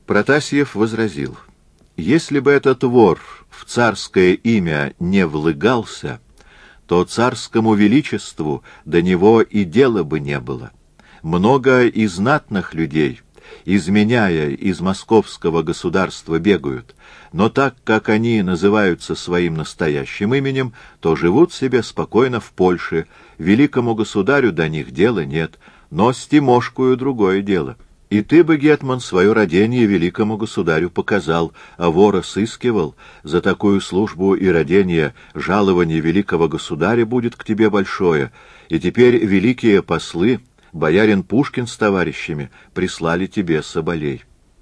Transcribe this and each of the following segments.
Протасьев возразил: если бы этот вор в царское имя не влыгался, то царскому величеству до него и дела бы не было. Много и знатных людей, изменяя из московского государства, бегают, но так как они называются своим настоящим именем, то живут себе спокойно в Польше, великому государю до них дела нет, но с Тимошкою другое дело. И ты бы, гетман, свое родение великому государю показал, а вора сыскивал. За такую службу и родение жалование великого государя будет к тебе большое, и теперь великие послы, боярин Пушкин с товарищами, прислали тебе соболей.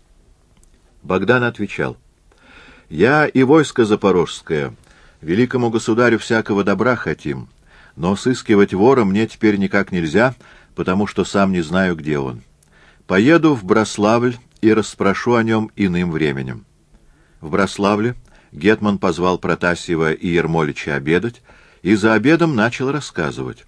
Богдан отвечал: я и войско запорожское великому государю всякого добра хотим, но сыскивать вора мне теперь никак нельзя, потому что сам не знаю, где он. Поеду в Браславль и расспрошу о нем иным временем. В Браславле гетман позвал Протасьева и Ермолича обедать, и за обедом начал рассказывать.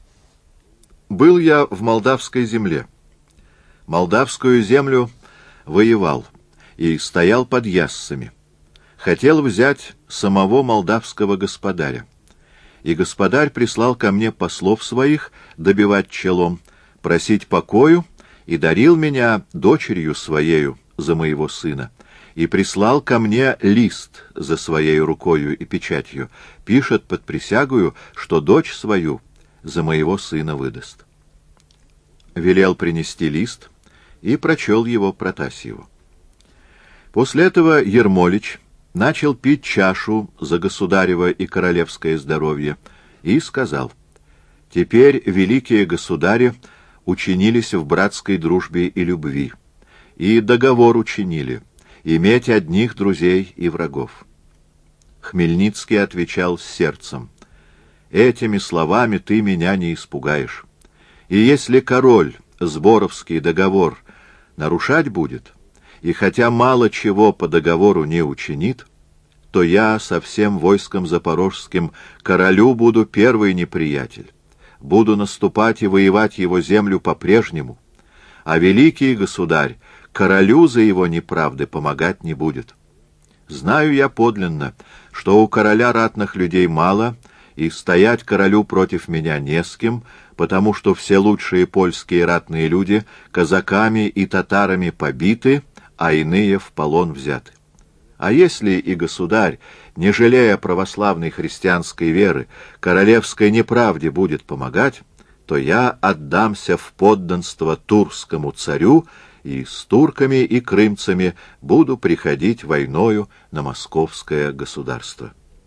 Был я в молдавской земле. Молдавскую землю воевал и стоял под Яссами. Хотел взять самого молдавского господаря. И господарь прислал ко мне послов своих добивать челом, просить покою, и дарил меня дочерью своею за моего сына, и прислал ко мне лист за своей рукою и печатью, пишет под присягою, что дочь свою за моего сына выдаст. Велел принести лист и прочел его Протасьеву. После этого Ермолич начал пить чашу за государево и королевское здоровье и сказал: теперь великие государи учинились в братской дружбе и любви, и договор учинили, иметь одних друзей и врагов. Хмельницкий отвечал с сердцем: этими словами ты меня не испугаешь. И если король Сборовский договор нарушать будет, и хотя мало чего по договору не учинит, то я со всем войском запорожским королю буду первый неприятель. Буду наступать и воевать его землю по-прежнему, а великий государь королю за его неправды помогать не будет. Знаю я подлинно, что у короля ратных людей мало, и стоять королю против меня не с кем, потому что все лучшие польские ратные люди казаками и татарами побиты, а иные в полон взяты. А если и государь, не жалея православной христианской веры, королевской неправде будет помогать, то я отдамся в подданство турскому царю и с турками и крымцами буду приходить войною на московское государство.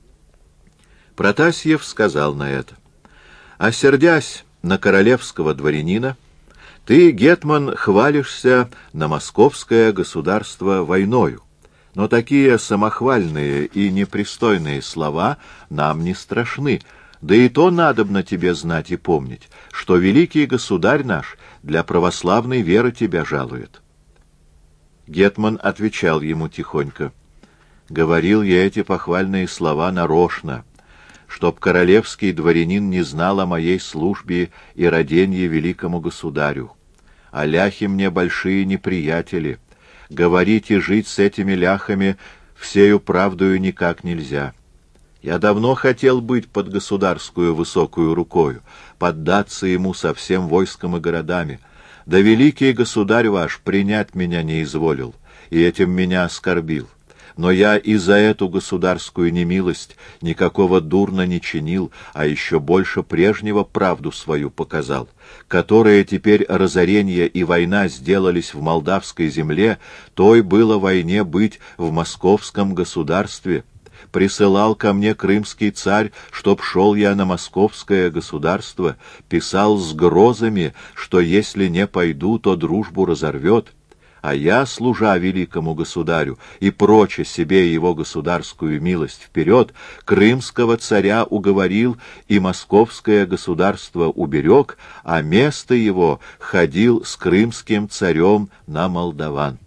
Протасьев сказал на это: а сердясь на королевского дворянина, ты, гетман, хвалишься на московское государство войною. Но такие самохвальные и непристойные слова нам не страшны, да и то надобно тебе знать и помнить, что великий государь наш для православной веры тебя жалует. Гетман отвечал ему тихонько: говорил я эти похвальные слова нарочно, чтоб королевский дворянин не знал о моей службе и роденье великому государю. А ляхи мне большие неприятели. Говорить и жить с этими ляхами всею правдою никак нельзя. Я давно хотел быть под государскую высокую рукою, поддаться ему со всем войском и городами. Да великий государь ваш принять меня не изволил, и этим меня оскорбил. Но я и за эту государскую немилость никакого дурно не чинил, а еще больше прежнего правду свою показал, которая теперь разорение и война сделались в молдавской земле, той было войне быть в московском государстве. Присылал ко мне крымский царь, чтоб шел я на московское государство, писал с грозами, что если не пойду, то дружбу разорвет. А я, служа великому государю и проче себе его государскую милость вперед, крымского царя уговорил и московское государство уберег, а место его ходил с крымским царем на молдаван.